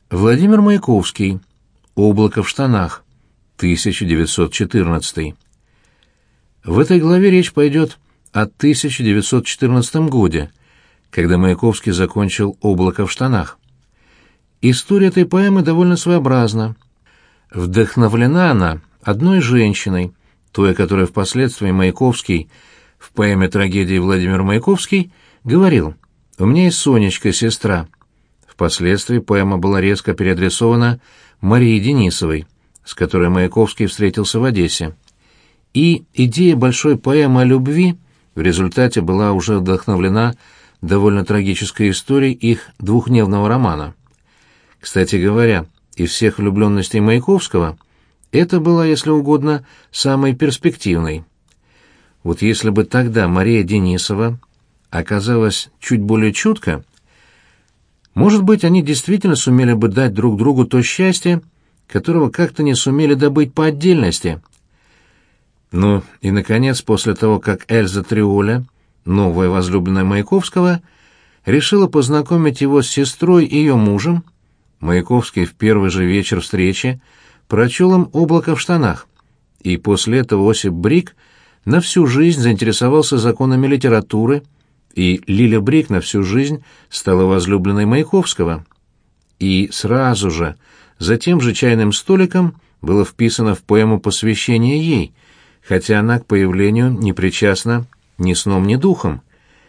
Владимир Маяковский. «Облако в штанах», 1914. В этой главе речь пойдет о 1914 годе, когда Маяковский закончил «Облако в штанах». История этой поэмы довольно своеобразна. Вдохновлена она одной женщиной, той, о которой впоследствии Маяковский в поэме «Трагедии Владимир Маяковский» говорил: «У меня есть Сонечка, сестра». Впоследствии поэма была резко переадресована Марии Денисовой, с которой Маяковский встретился в Одессе. И идея большой поэмы о любви в результате была уже вдохновлена довольно трагической историей их двухдневного романа. Кстати говоря, из всех влюбленностей Маяковского это была, если угодно, самой перспективной. Вот если бы тогда Мария Денисова оказалась чуть более чутка, может быть, они действительно сумели бы дать друг другу то счастье, которого как-то не сумели добыть по отдельности. Ну и, наконец, после того, как Эльза Триоля, новая возлюбленная Маяковского, решила познакомить его с сестрой и ее мужем, Маяковский в первый же вечер встречи прочел им «Облако в штанах», и после этого Осип Брик на всю жизнь заинтересовался законами литературы, и Лиля Брик на всю жизнь стала возлюбленной Маяковского. И сразу же, за тем же чайным столиком, было вписано в поэму посвящение ей, хотя она к появлению не причастна ни сном, ни духом.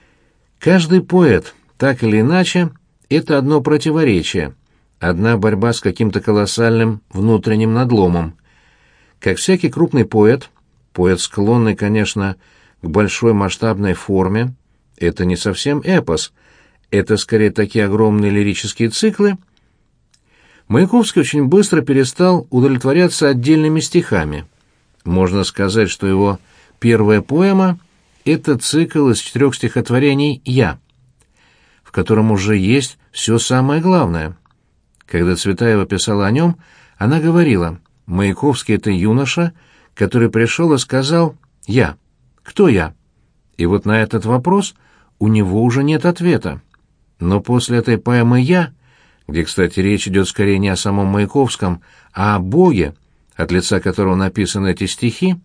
Каждый поэт, так или иначе, это одно противоречие, одна борьба с каким-то колоссальным внутренним надломом. Как всякий крупный поэт, поэт, склонный, конечно, к большой масштабной форме, это не совсем эпос, это скорее такие огромные лирические циклы, Маяковский очень быстро перестал удовлетворяться отдельными стихами. Можно сказать, что его первая поэма — это цикл из 4 стихотворений «Я», в котором уже есть все самое главное. Когда Цветаева писала о нем, она говорила: «Маяковский — это юноша, который пришел и сказал: «Я». Кто я?» И вот на этот вопрос у него уже нет ответа. Но после этой поэмы «Я», где, кстати, речь идет скорее не о самом Маяковском, а о Боге, от лица которого написаны эти стихи,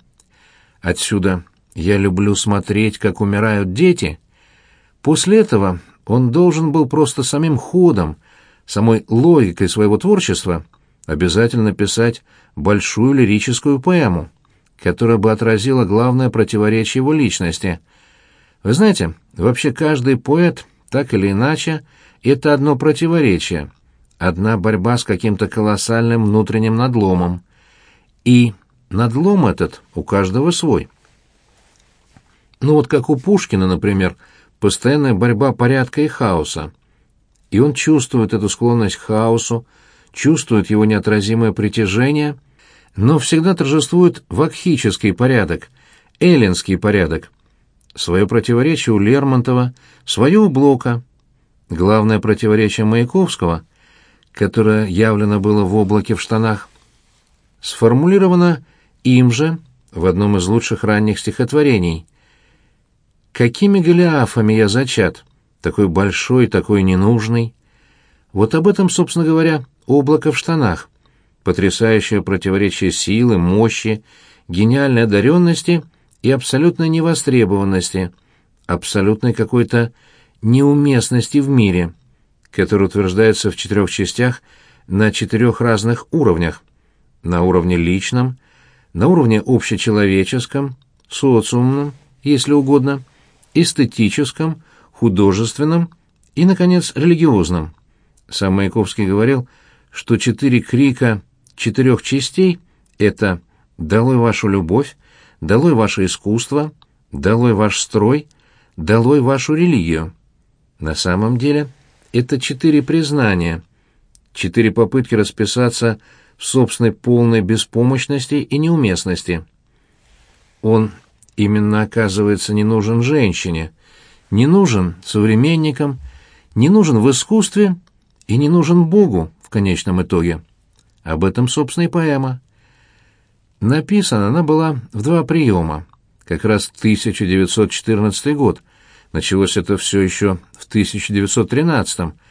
отсюда «Я люблю смотреть, как умирают дети», после этого он должен был просто самим ходом, самой логикой своего творчества обязательно писать большую лирическую поэму, которая бы отразила главное противоречие его личности. Вы знаете, вообще каждый поэт, так или иначе, это одно противоречие, одна борьба с каким-то колоссальным внутренним надломом. И надлом этот у каждого свой. Ну вот как у Пушкина, например, постоянная борьба порядка и хаоса. И он чувствует эту склонность к хаосу, чувствует его неотразимое притяжение, но всегда торжествует вакхический порядок, эллинский порядок. Свое противоречие у Лермонтова, свое у Блока. Главное противоречие Маяковского, которое явлено было в «Облаке в штанах», сформулировано им же в одном из лучших ранних стихотворений. «Какими голиафами я зачат, такой большой, такой ненужный». Вот об этом, собственно говоря, «Облако в штанах», потрясающее противоречие силы, мощи, гениальной одаренности и абсолютной невостребованности, абсолютной какой-то неуместности в мире, который утверждается в 4 частях на 4 разных уровнях: на уровне личном, на уровне общечеловеческом, социумном, если угодно, эстетическом, художественном и, наконец, религиозном. Сам Маяковский говорил, что 4 крика 4 частей — это «долой вашу любовь», «долой ваше искусство», «долой ваш строй», «долой вашу религию». На самом деле это 4 признания, 4 попытки расписаться в собственной полной беспомощности и неуместности. Он именно, оказывается, не нужен женщине, не нужен современникам, не нужен в искусстве и не нужен Богу в конечном итоге. Об этом, собственно, и поэма. Написана она была в 2 приема, как раз 1914 год. Началось это все еще в 1913.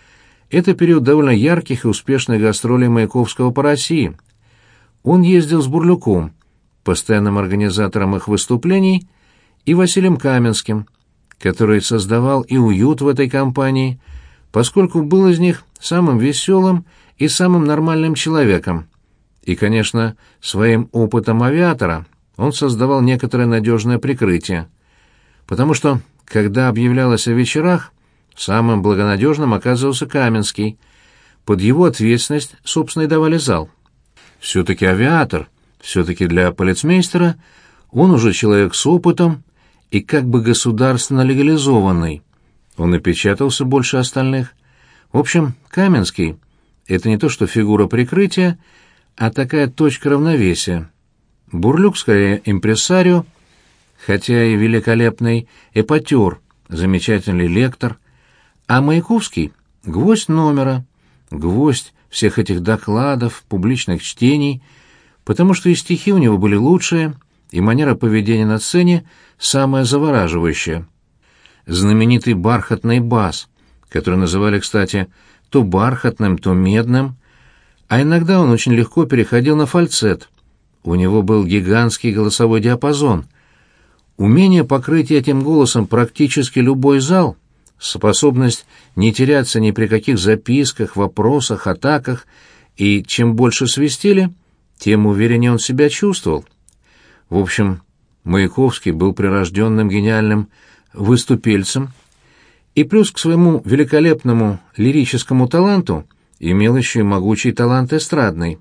Это период довольно ярких и успешных гастролей Маяковского по России. Он ездил с Бурлюком, постоянным организатором их выступлений, и Василием Каменским, который создавал и уют в этой компании, поскольку был из них самым веселым и самым нормальным человеком. И, конечно, своим опытом авиатора он создавал некоторое надежное прикрытие, потому что, когда объявлялось о вечерах, самым благонадежным оказывался Каменский. Под его ответственность, собственно, и давали зал. Все-таки авиатор, все-таки для полицмейстера он уже человек с опытом и как бы государственно легализованный. Он и печатался больше остальных. В общем, Каменский — это не то что фигура прикрытия, а такая точка равновесия. Бурлюк скорее импресарио, хотя и великолепный эпатер, замечательный лектор, а Маяковский — гвоздь номера, гвоздь всех этих докладов, публичных чтений, потому что и стихи у него были лучшие, и манера поведения на сцене самая завораживающая. Знаменитый бархатный бас, который называли, кстати, то бархатным, то медным, а иногда он очень легко переходил на фальцет. У него был гигантский голосовой диапазон. Умение покрыть этим голосом практически любой зал, способность не теряться ни при каких записках, вопросах, атаках, и чем больше свистели, тем увереннее он себя чувствовал. В общем, Маяковский был прирожденным гениальным выступельцем, и плюс к своему великолепному лирическому таланту имел еще и могучий талант эстрадный.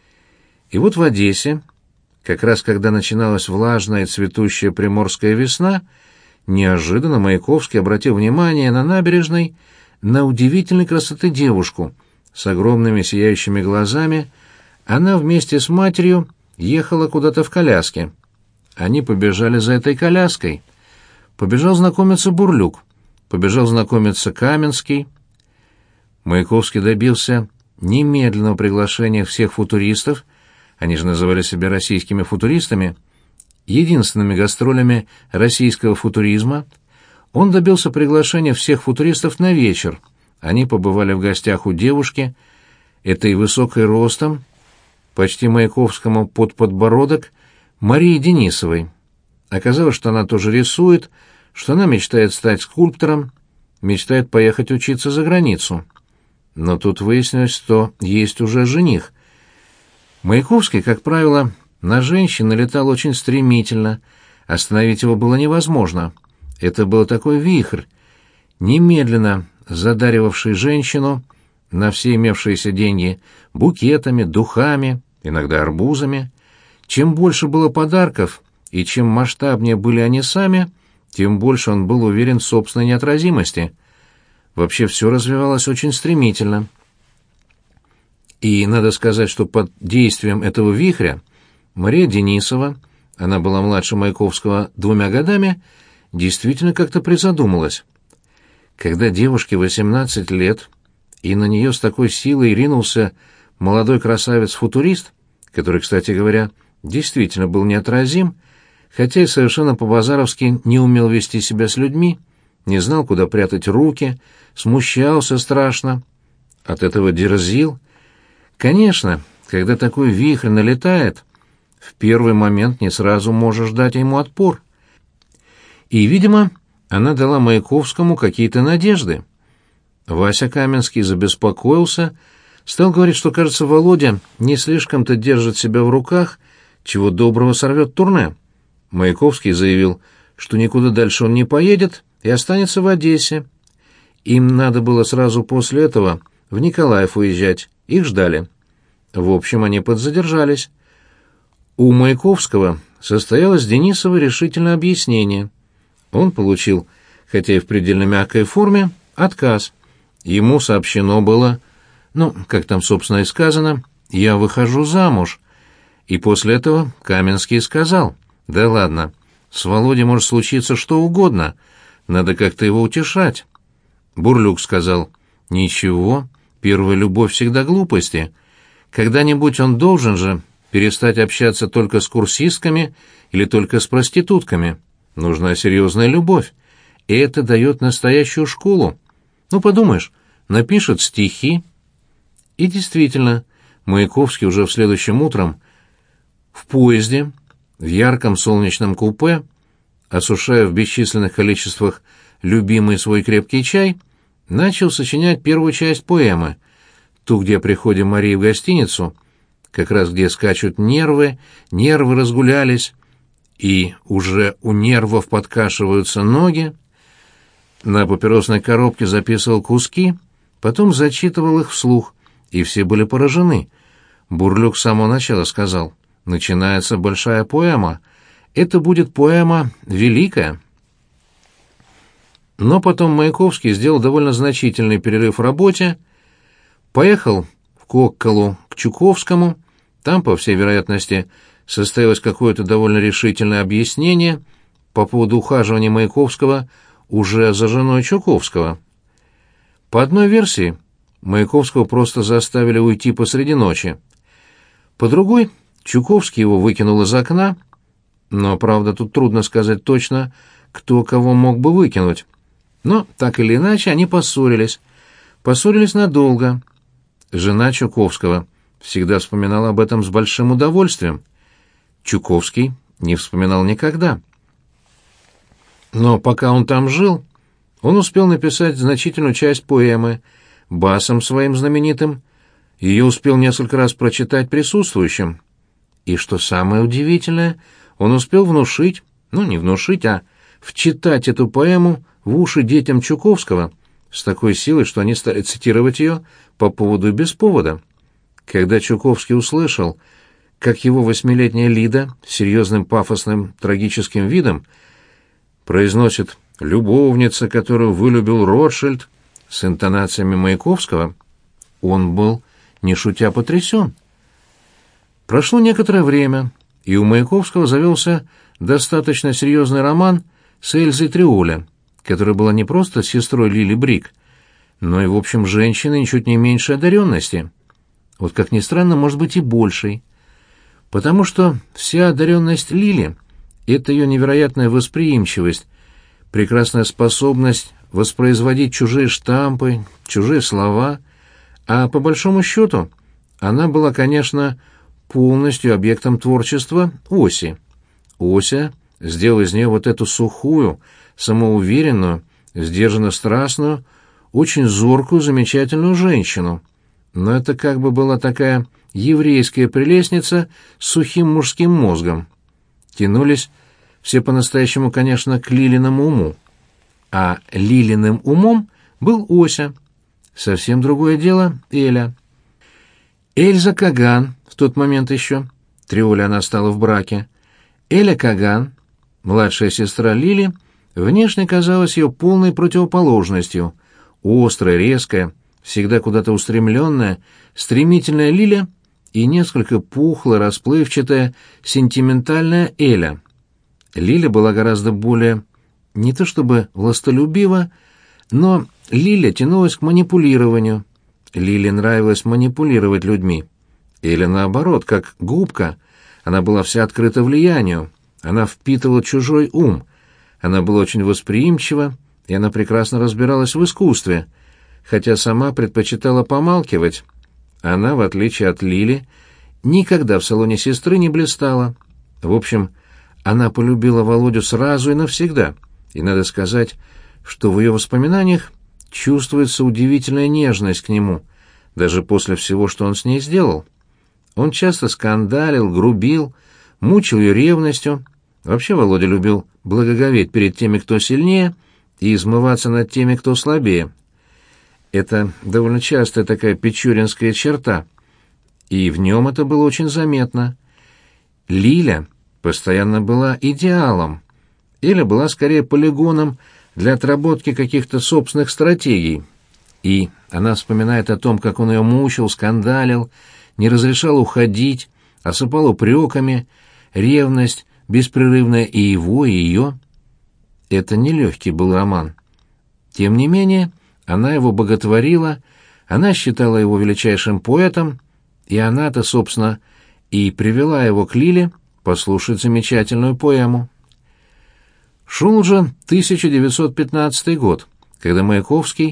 И вот в Одессе, как раз когда начиналась влажная и цветущая приморская весна, неожиданно Маяковский обратил внимание на набережной на удивительной красоты девушку с огромными сияющими глазами. Она вместе с матерью ехала куда-то в коляске. Они побежали за этой коляской. Побежал знакомиться Бурлюк, побежал знакомиться Каменский. Маяковский добился немедленного приглашения всех футуристов, они же называли себя российскими футуристами, единственными гастролями российского футуризма. Он добился приглашения всех футуристов на вечер. Они побывали в гостях у девушки, этой высокой ростом, почти Маяковскому под подбородок, Марии Денисовой. Оказалось, что она тоже рисует, что она мечтает стать скульптором, мечтает поехать учиться за границу. Но тут выяснилось, что есть уже жених. Маяковский, как правило, на женщин налетал очень стремительно, остановить его было невозможно. Это был такой вихрь, немедленно задаривавший женщину на все имевшиеся деньги букетами, духами, иногда арбузами. Чем больше было подарков и чем масштабнее были они сами, тем больше он был уверен в собственной неотразимости. Вообще все развивалось очень стремительно. И надо сказать, что под действием этого вихря Мария Денисова, она была младше Маяковского 2 годами, действительно как-то призадумалась. Когда девушке 18 лет, и на нее с такой силой ринулся молодой красавец-футурист, который, кстати говоря, действительно был неотразим, хотя и совершенно по-базаровски не умел вести себя с людьми, не знал, куда прятать руки, смущался страшно, от этого дерзил. Конечно, когда такой вихрь налетает, в первый момент не сразу можешь дать ему отпор. И, видимо, она дала Маяковскому какие-то надежды. Вася Каменский забеспокоился, стал говорить, что, кажется, Володя не слишком-то держит себя в руках, чего доброго сорвет турне. Маяковский заявил, что никуда дальше он не поедет и останется в Одессе. Им надо было сразу после этого в Николаев уезжать, их ждали. В общем, они подзадержались. У Маяковского состоялось с Денисовой решительное объяснение. Он получил, хотя и в предельно мягкой форме, отказ. Ему сообщено было, как там, собственно, и сказано, «Я выхожу замуж». И после этого Каменский сказал, «Да ладно, с Володей может случиться что угодно, надо как-то его утешать». Бурлюк сказал, «Ничего, первая любовь всегда глупости. Когда-нибудь он должен же перестать общаться только с курсистками или только с проститутками. Нужна серьезная любовь, и это дает настоящую школу. Подумаешь, напишет стихи. И действительно, Маяковский уже в следующем утром в поезде, в ярком солнечном купе, осушая в бесчисленных количествах любимый свой крепкий чай, начал сочинять первую часть поэмы, ту, где при входе Марии в гостиницу, как раз где скачут нервы разгулялись, и уже у нервов подкашиваются ноги. На папиросной коробке записывал куски, потом зачитывал их вслух, и все были поражены. Бурлюк с самого начала сказал: «Начинается большая поэма. Это будет поэма великая». Но потом Маяковский сделал довольно значительный перерыв в работе, поехал в Кокколу к Чуковскому, там, по всей вероятности, состоялось какое-то довольно решительное объяснение по поводу ухаживания Маяковского уже за женой Чуковского. По одной версии, Маяковского просто заставили уйти посреди ночи. По другой, Чуковский его выкинул из окна, но, правда, тут трудно сказать точно, кто кого мог бы выкинуть. Но, так или иначе, они поссорились. Поссорились надолго. Жена Чуковского всегда вспоминала об этом с большим удовольствием. Чуковский не вспоминал никогда. Но пока он там жил, он успел написать значительную часть поэмы, басом своим знаменитым. Ее успел несколько раз прочитать присутствующим. И что самое удивительное, он успел внушить, ну не внушить, а вчитать эту поэму в уши детям Чуковского с такой силой, что они стали цитировать ее по поводу и без повода. Когда Чуковский услышал, как его 8-летняя Лида с серьезным пафосным трагическим видом произносит «любовница, которую вылюбил Ротшильд» с интонациями Маяковского, он был, не шутя, потрясен. Прошло некоторое время, и у Маяковского завелся достаточно серьезный роман с Эльзой Триоле, которая была не просто сестрой Лили Брик, но и, в общем, женщиной ничуть не меньшей одаренности. Вот, как ни странно, может быть и большей. Потому что вся одаренность Лили — это ее невероятная восприимчивость, прекрасная способность воспроизводить чужие штампы, чужие слова, а по большому счету она была, конечно, полностью объектом творчества Оси. Ося сделал из нее вот эту сухую, самоуверенную, сдержанно-страстную, очень зоркую, замечательную женщину. Но это как бы была такая еврейская прелестница с сухим мужским мозгом. Тянулись все по-настоящему, конечно, к Лилиному уму. А Лилиным умом был Ося. Совсем другое дело Эля. Эльза Каган, в тот момент еще, Триоле она стала в браке, Эля Каган, младшая сестра Лили, внешне казалась ее полной противоположностью. Острая, резкая, всегда куда-то устремленная, стремительная Лиля и несколько пухлая, расплывчатая, сентиментальная Эля. Лиля была гораздо более, не то чтобы властолюбива, но Лиля тянулась к манипулированию. Лиле нравилось манипулировать людьми. Эля, наоборот, как губка. Она была вся открыта влиянию. Она впитывала чужой ум. Она была очень восприимчива, и она прекрасно разбиралась в искусстве, хотя сама предпочитала помалкивать. Она, в отличие от Лили, никогда в салоне сестры не блистала. В общем, она полюбила Володю сразу и навсегда, и надо сказать, что в ее воспоминаниях чувствуется удивительная нежность к нему, даже после всего, что он с ней сделал. Он часто скандалил, грубил, мучил ее ревностью. Вообще Володя любил благоговеть перед теми, кто сильнее, и измываться над теми, кто слабее. Это довольно частая такая печоринская черта, и в нем это было очень заметно. Лиля постоянно была идеалом. Эля была скорее полигоном для отработки каких-то собственных стратегий. И она вспоминает о том, как он ее мучил, скандалил, не разрешал уходить, осыпал упреками, ревность беспрерывная и его, и ее. Это нелегкий был роман. Тем не менее, она его боготворила, она считала его величайшим поэтом, и она-то, собственно, и привела его к Лиле послушать замечательную поэму. Шел уже 1915 год, когда Маяковский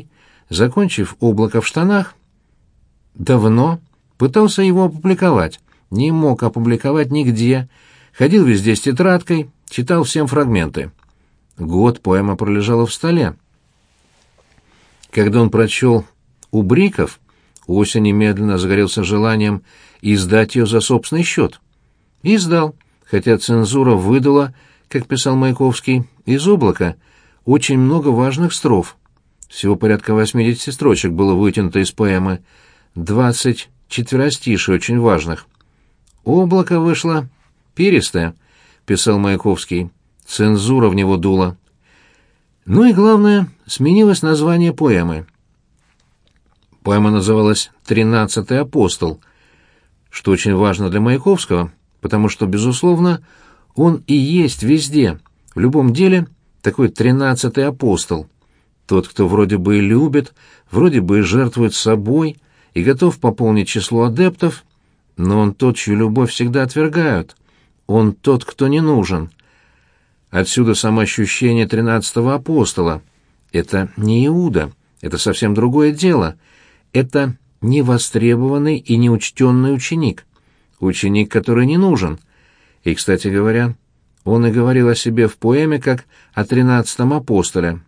закончив «Облако в штанах», давно пытался его опубликовать, не мог опубликовать нигде, ходил везде с тетрадкой, читал всем фрагменты. Год поэма пролежала в столе. Когда он прочел «У Бриков», Ося немедленно загорелся желанием издать ее за собственный счет. И издал, хотя цензура выдала, как писал Маяковский, из «Облака» очень много важных строф. Всего порядка 80 строчек было вытянуто из поэмы, 20 четверостишей очень важных. «Облако вышло перистое», — писал Маяковский, — цензура в него дула. Ну и главное, сменилось название поэмы. Поэма называлась «13-й апостол», что очень важно для Маяковского, потому что, безусловно, он и есть везде, в любом деле, такой 13-й апостол. Тот, кто вроде бы и любит, вроде бы и жертвует собой и готов пополнить число адептов, но он тот, чью любовь всегда отвергают. Он тот, кто не нужен. Отсюда самоощущение 13-го апостола. Это не Иуда, это совсем другое дело. Это невостребованный и неучтенный ученик. Ученик, который не нужен. И, кстати говоря, он и говорил о себе в поэме как о 13-м апостоле.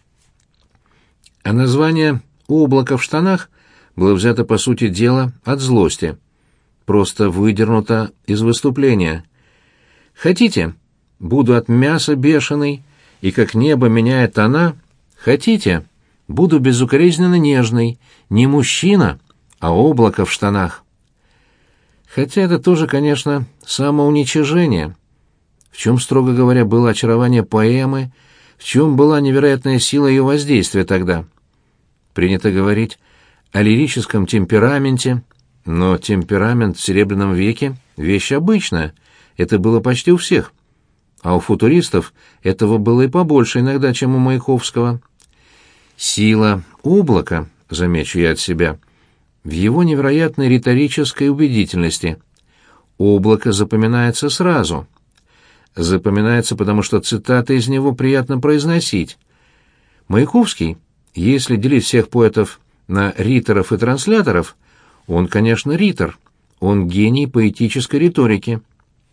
А название «Облако в штанах» было взято, по сути дела, от злости. Просто выдернуто из выступления. «Хотите, буду от мяса бешеный, и как небо меняет тона? Хотите, буду безукоризненно нежный, не мужчина, а облако в штанах». Хотя это тоже, конечно, самоуничижение. В чем, строго говоря, было очарование поэмы, в чем была невероятная сила ее воздействия тогда? Принято говорить о лирическом темпераменте, но темперамент в Серебряном веке — вещь обычная, это было почти у всех. А у футуристов этого было и побольше иногда, чем у Маяковского. Сила облака, замечу я от себя, в его невероятной риторической убедительности. Облако запоминается сразу. Запоминается, потому что цитаты из него приятно произносить. Маяковский, если делить всех поэтов на риторов и трансляторов, он, конечно, ритор, он гений поэтической риторики.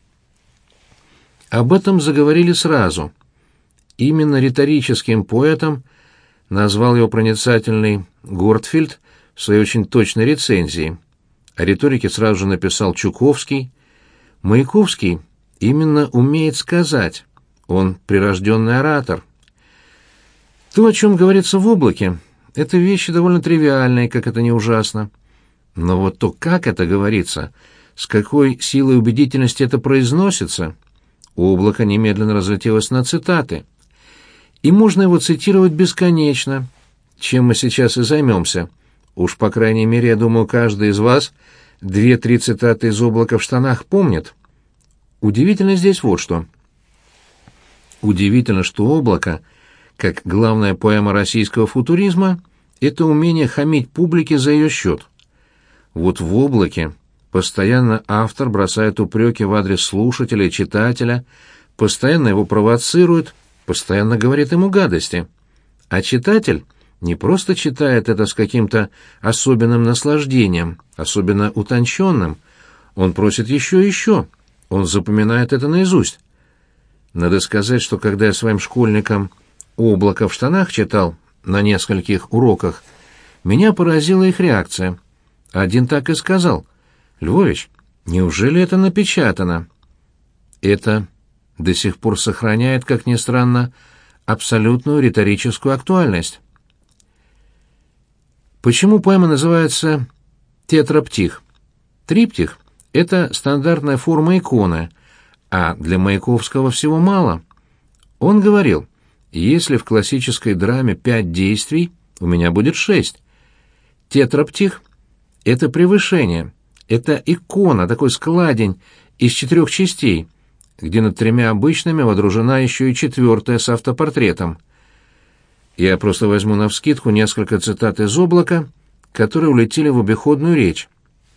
Об этом заговорили сразу. Именно риторическим поэтом назвал его проницательный Гортфельд в своей очень точной рецензии. О риторике сразу же написал Чуковский. Маяковский именно умеет сказать, он прирожденный оратор. То, о чем говорится в «Облаке», это вещи довольно тривиальные, как это не ужасно. Но вот то, как это говорится, с какой силой убедительности это произносится, «Облако» немедленно разлетелось на цитаты. И можно его цитировать бесконечно, чем мы сейчас и займемся. Уж, по крайней мере, я думаю, каждый из вас 2-3 цитаты из «Облака в штанах» помнит. Удивительно здесь вот что. Удивительно, что «Облако», как главная поэма российского футуризма, это умение хамить публике за ее счет. Вот в «Облаке» постоянно автор бросает упреки в адрес слушателя и читателя, постоянно его провоцирует, постоянно говорит ему гадости. А читатель не просто читает это с каким-то особенным наслаждением, особенно утонченным, он просит еще и еще, он запоминает это наизусть. Надо сказать, что когда я своим школьникам «Облако в штанах» читал на нескольких уроках, меня поразила их реакция. Один так и сказал: «Львович, неужели это напечатано?» Это до сих пор сохраняет, как ни странно, абсолютную риторическую актуальность. Почему поэма называется «Тетраптих»? Триптих — это стандартная форма иконы, а для Маяковского всего мало. Он говорил: если в классической драме 5 действий, у меня будет 6. Тетраптих — это превышение, это икона, такой складень из 4 частей, где над 3 обычными водружена еще и 4-я с автопортретом. Я просто возьму навскидку несколько цитат из «Облака», которые улетели в обиходную речь.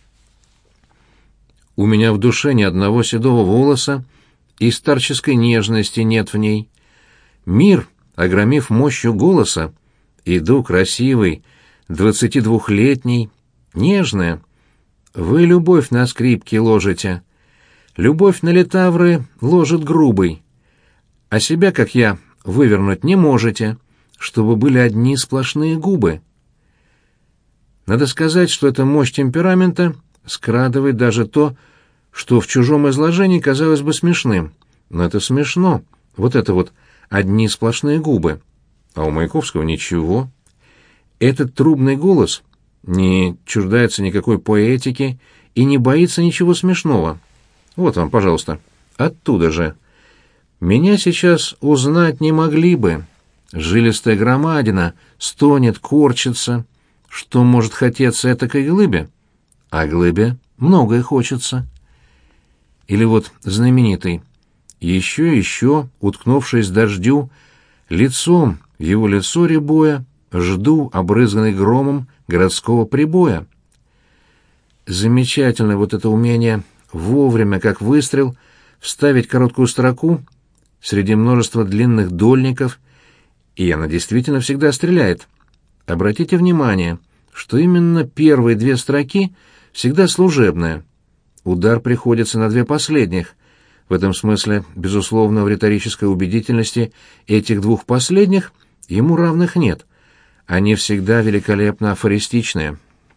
«У меня в душе ни одного седого волоса, и старческой нежности нет в ней. Мир, огромив мощью голоса, иду красивый, 22-летней, нежная. Вы любовь на скрипке ложите. Любовь на литавры ложит грубый. А себя, как я, вывернуть не можете, чтобы были одни сплошные губы. Надо сказать, что эта мощь темперамента скрадывает даже то, что в чужом изложении казалось бы смешным. Но это смешно, вот это вот одни сплошные губы. А у Маяковского ничего. Этот трубный голос не чуждается никакой поэтики и не боится ничего смешного. Вот вам, пожалуйста, оттуда же. Меня сейчас узнать не могли бы. Жилистая громадина стонет, корчится. Что может хотеться этакой глыбе? А глыбе многое хочется. Или вот знаменитый. Еще, уткнувшись дождю, лицом в его лицо рябоя, жду, обрызганный громом городского прибоя. Замечательное вот это умение вовремя, как выстрел, вставить короткую строку среди множества длинных дольников, и она действительно всегда стреляет. Обратите внимание, что именно первые две строки всегда служебные. Удар приходится на две последних. В этом смысле, безусловно, в риторической убедительности этих двух последних ему равных нет. Они всегда великолепно афористичные.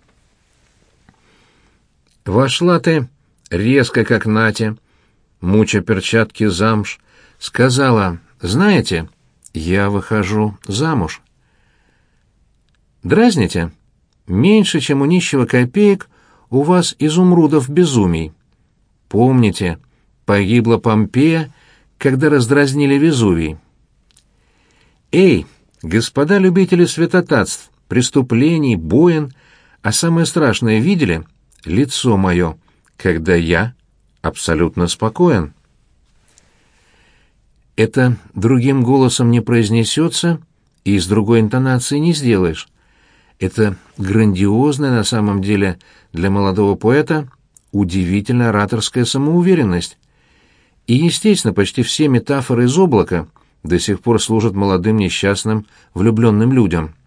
Вошла ты, резко как Натя, муча перчатки замш, сказала: «Знаете, я выхожу замуж». Дразните? Меньше, чем у нищего копеек, у вас изумрудов безумий. Помните, погибла Помпея, когда раздразнили Везувий. Эй, господа любители святотатств, преступлений, боин, а самое страшное видели? Лицо мое, когда я абсолютно спокоен. Это другим голосом не произнесется и с другой интонацией не сделаешь. Это грандиозная на самом деле для молодого поэта удивительная ораторская самоуверенность. И, естественно, почти все метафоры из «Облака» до сих пор служат молодым несчастным влюбленным людям.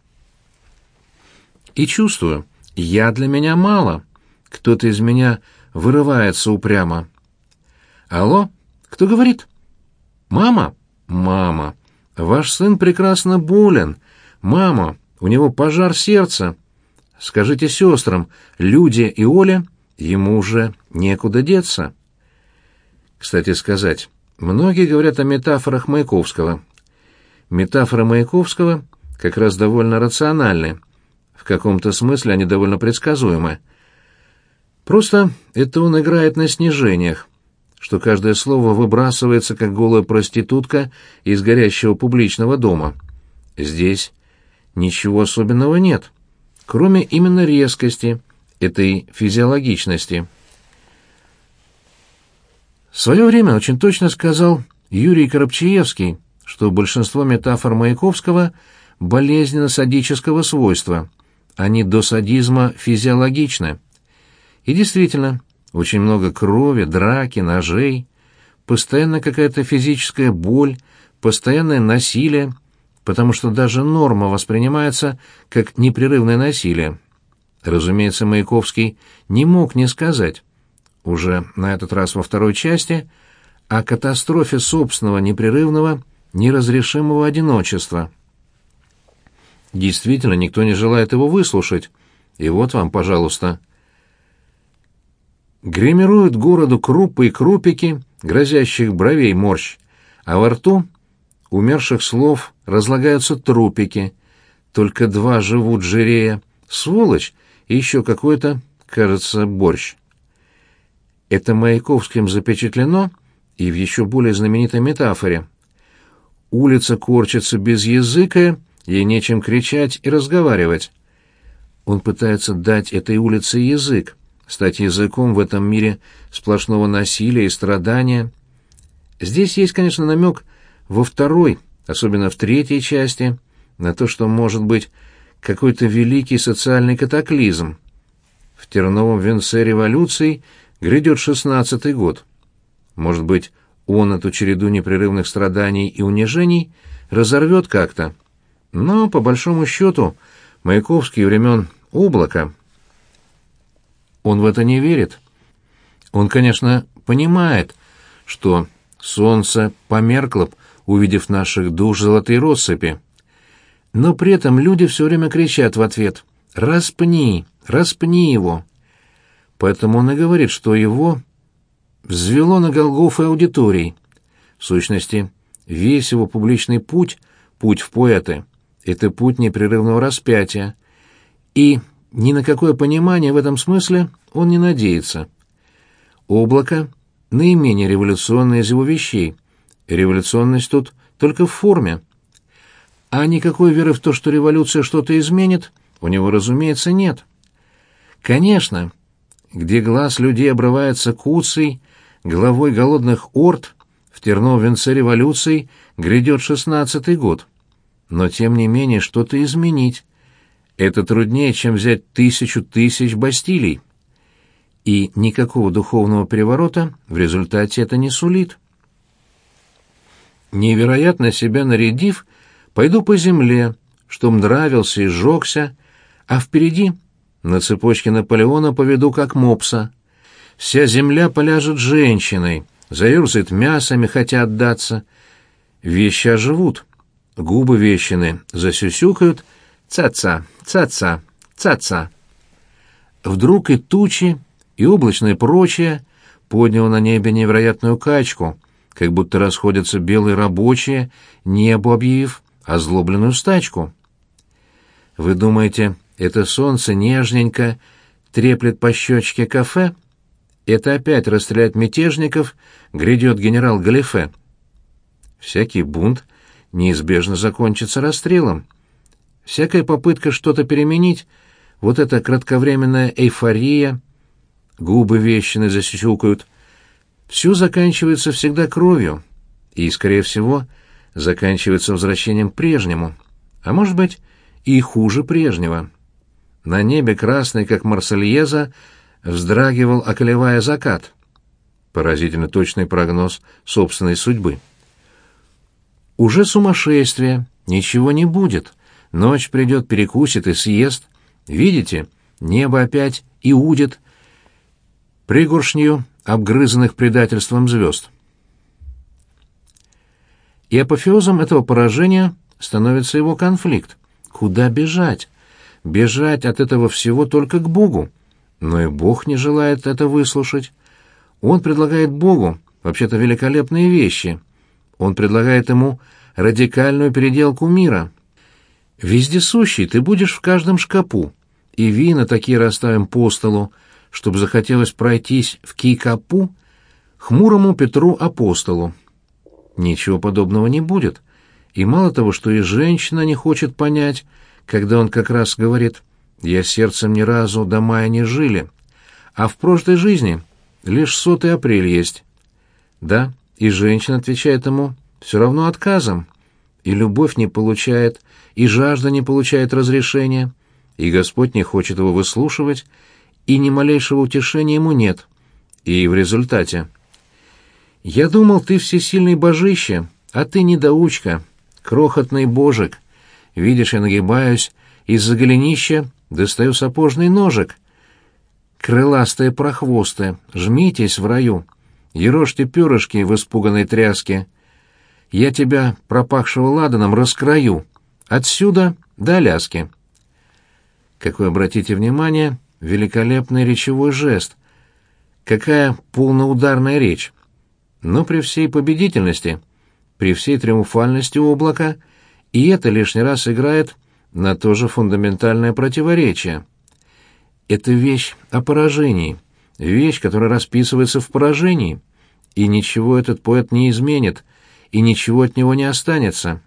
И чувствую, я для меня мало. Кто-то из меня вырывается упрямо. Алло, кто говорит? Мама? Мама, ваш сын прекрасно болен. Мама, у него пожар сердца. Скажите сестрам, Люде и Оле, ему уже некуда деться. Кстати сказать, многие говорят о метафорах Маяковского. Метафоры Маяковского как раз довольно рациональны. В каком-то смысле они довольно предсказуемы. Просто это он играет на снижениях, что каждое слово выбрасывается, как голая проститутка из горящего публичного дома. Здесь ничего особенного нет, кроме именно резкости, этой физиологичности. В свое время очень точно сказал Юрий Коробчиевский, что большинство метафор Маяковского болезненно-садического свойства, они до садизма физиологичны. И действительно, очень много крови, драки, ножей, постоянно какая-то физическая боль, постоянное насилие, потому что даже норма воспринимается как непрерывное насилие. Разумеется, Маяковский не мог не сказать, уже на этот раз во второй части, о катастрофе собственного непрерывного, неразрешимого одиночества. Действительно, никто не желает его выслушать. И вот вам, пожалуйста. Гримируют городу крупы и крупики, грозящих бровей морщ, а во рту умерших слов разлагаются трупики. Только два живут жирея, сволочь и еще какой-то, кажется, борщ. Это Маяковским запечатлено и в еще более знаменитой метафоре. Улица корчится без языка, ей нечем кричать и разговаривать. Он пытается дать этой улице язык, стать языком в этом мире сплошного насилия и страдания. Здесь есть, конечно, намек во второй, особенно в третьей части, на то, что может быть какой-то великий социальный катаклизм. В терновом венце революции грядет 16-й год. Может быть, он эту череду непрерывных страданий и унижений разорвет как-то. Но, по большому счету, Маяковский времен Облака, он в это не верит. Он, конечно, понимает, что солнце померкло б, увидев наших душ золотые россыпи. Но при этом люди все время кричат в ответ: «Распни! Распни его!» Поэтому он и говорит, что его взвело на Голгофы аудиторий. В сущности, весь его публичный путь, путь в поэты, это путь непрерывного распятия. И ни на какое понимание в этом смысле он не надеется. «Облако» — наименее революционное из его вещей. Революционность тут только в форме. А никакой веры в то, что революция что-то изменит, у него, разумеется, нет. Конечно, где глаз людей обрывается куцей, главой голодных орд, в терновом венце революций грядет 16-й год. Но, тем не менее, что-то изменить. Это труднее, чем взять 1000 тысяч Бастилий. И никакого духовного переворота в результате это не сулит. Невероятно себя нарядив, пойду по земле, чтоб нравился и сжегся, а впереди на цепочке Наполеона поведу как мопса. Вся земля поляжет женщиной, заерзает мясами, хотя отдаться. Вещи оживут, губы вещины засюсюкают: «Ца-ца, ца-ца, ца-ца». Вдруг и тучи, и облачное прочее подняло на небе невероятную качку, как будто расходятся белые рабочие, небу объявив озлобленную стачку. Вы думаете, это солнце нежненько треплет по щечке кафе? Это опять расстрелять мятежников грядет генерал Галифе. Всякий бунт неизбежно закончится расстрелом. Всякая попытка что-то переменить, вот эта кратковременная эйфория, губы вещины засюсюкают, все заканчивается всегда кровью и, скорее всего, заканчивается возвращением к прежнему, а может быть и хуже прежнего. На небе красный, как Марсельеза, вздрагивал, околевая закат. Поразительно точный прогноз собственной судьбы. Уже сумасшествие, ничего не будет. Ночь придет, перекусит и съест. Видите, небо опять иудит пригоршнью обгрызанных предательством звезд. И апофеозом этого поражения становится его конфликт. Куда бежать? Бежать от этого всего только к Богу. Но и Бог не желает это выслушать. Он предлагает Богу вообще-то великолепные вещи. Он предлагает ему радикальную переделку мира. Вездесущий ты будешь в каждом шкапу, и вина такие расставим по столу, чтобы захотелось пройтись в кийкапу хмурому Петру апостолу. Ничего подобного не будет. И мало того, что и женщина не хочет понять, когда он как раз говорит: «Я сердцем ни разу до мая не жили, а в прошлой жизни лишь 100 апрель есть». Да, и женщина отвечает ему все равно отказом, и любовь не получает, и жажда не получает разрешения, и Господь не хочет его выслушивать, и ни малейшего утешения ему нет. И в результате: «Я думал, ты всесильный божище, а ты недоучка, крохотный божик. Видишь, я нагибаюсь, из-за голенища достаю сапожный ножик. Крыластые прохвосты, жмитесь в раю, ерошьте перышки в испуганной тряске. Я тебя, пропахшего ладаном, раскрою, отсюда до Аляски». Какой, обратите внимание, великолепный речевой жест, какая полноударная речь. Но при всей победительности, при всей триумфальности Облака, и это лишний раз играет на то же фундаментальное противоречие. Это вещь о поражении, вещь, которая расписывается в поражении, и ничего этот поэт не изменит, и ничего от него не останется.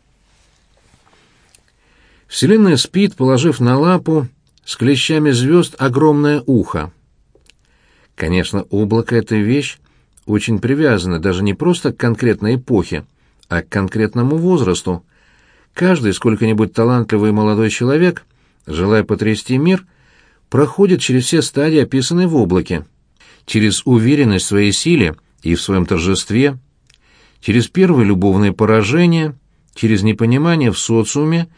Вселенная спит, положив на лапу с клещами звезд огромное ухо. Конечно, Облако — это вещь, очень привязана даже не просто к конкретной эпохе, а к конкретному возрасту. Каждый сколько-нибудь талантливый молодой человек, желая потрясти мир, проходит через все стадии, описанные в Облаке. Через уверенность в своей силе и в своем торжестве, через первые любовные поражения, через непонимание в социуме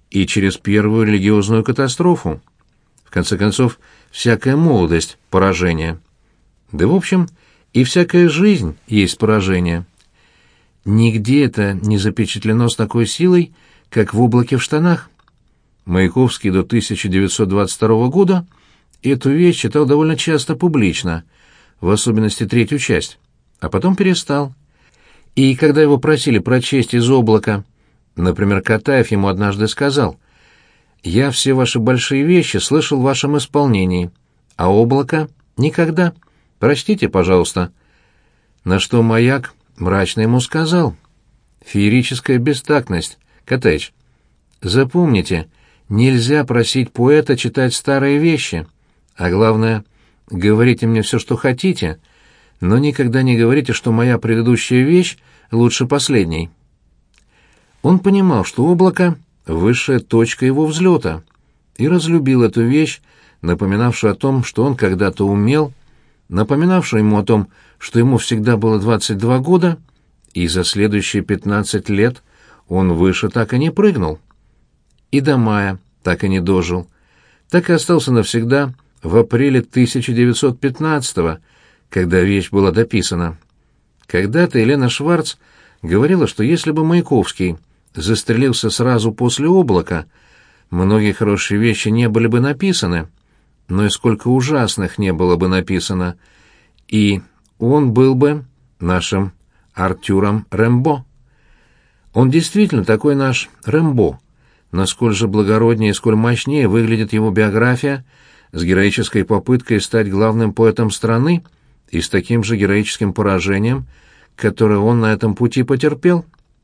и через первую религиозную катастрофу. В конце концов, всякая молодость — поражение. Да, в общем, и всякая жизнь есть поражение. Нигде это не запечатлено с такой силой, как в «Облаке в штанах». Маяковский до 1922 года эту вещь читал довольно часто публично, в особенности третью часть, а потом перестал. И когда его просили прочесть из «Облака», например, Катаев ему однажды сказал: «Я все ваши большие вещи слышал в вашем исполнении, а «Облако» — никогда. Прочтите, пожалуйста». На что Маяк мрачно ему сказал: «Феерическая бестактность, Катаич. Запомните, нельзя просить поэта читать старые вещи, а главное, говорите мне все, что хотите, но никогда не говорите, что моя предыдущая вещь лучше последней». Он понимал, что «Облако» — высшая точка его взлета, и разлюбил эту вещь, напоминавшую о том, что он когда-то умел, напоминавшую ему о том, что ему всегда было 22 года, и за следующие 15 лет он выше так и не прыгнул. И до мая так и не дожил. Так и остался навсегда в апреле 1915-го, когда вещь была дописана. Когда-то Елена Шварц говорила, что если бы Маяковский застрелился сразу после «Облака», многие хорошие вещи не были бы написаны, но и сколько ужасных не было бы написано, и он был бы нашим Артюром Рембо. Он действительно такой наш Рембо, но сколь же благороднее и сколь мощнее выглядит его биография с героической попыткой стать главным поэтом страны и с таким же героическим поражением, которое он на этом пути потерпел.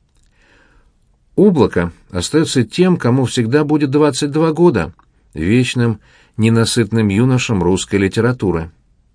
«Облако» остается тем, кому всегда будет 22 года, вечным, ненасытным юношем русской литературы.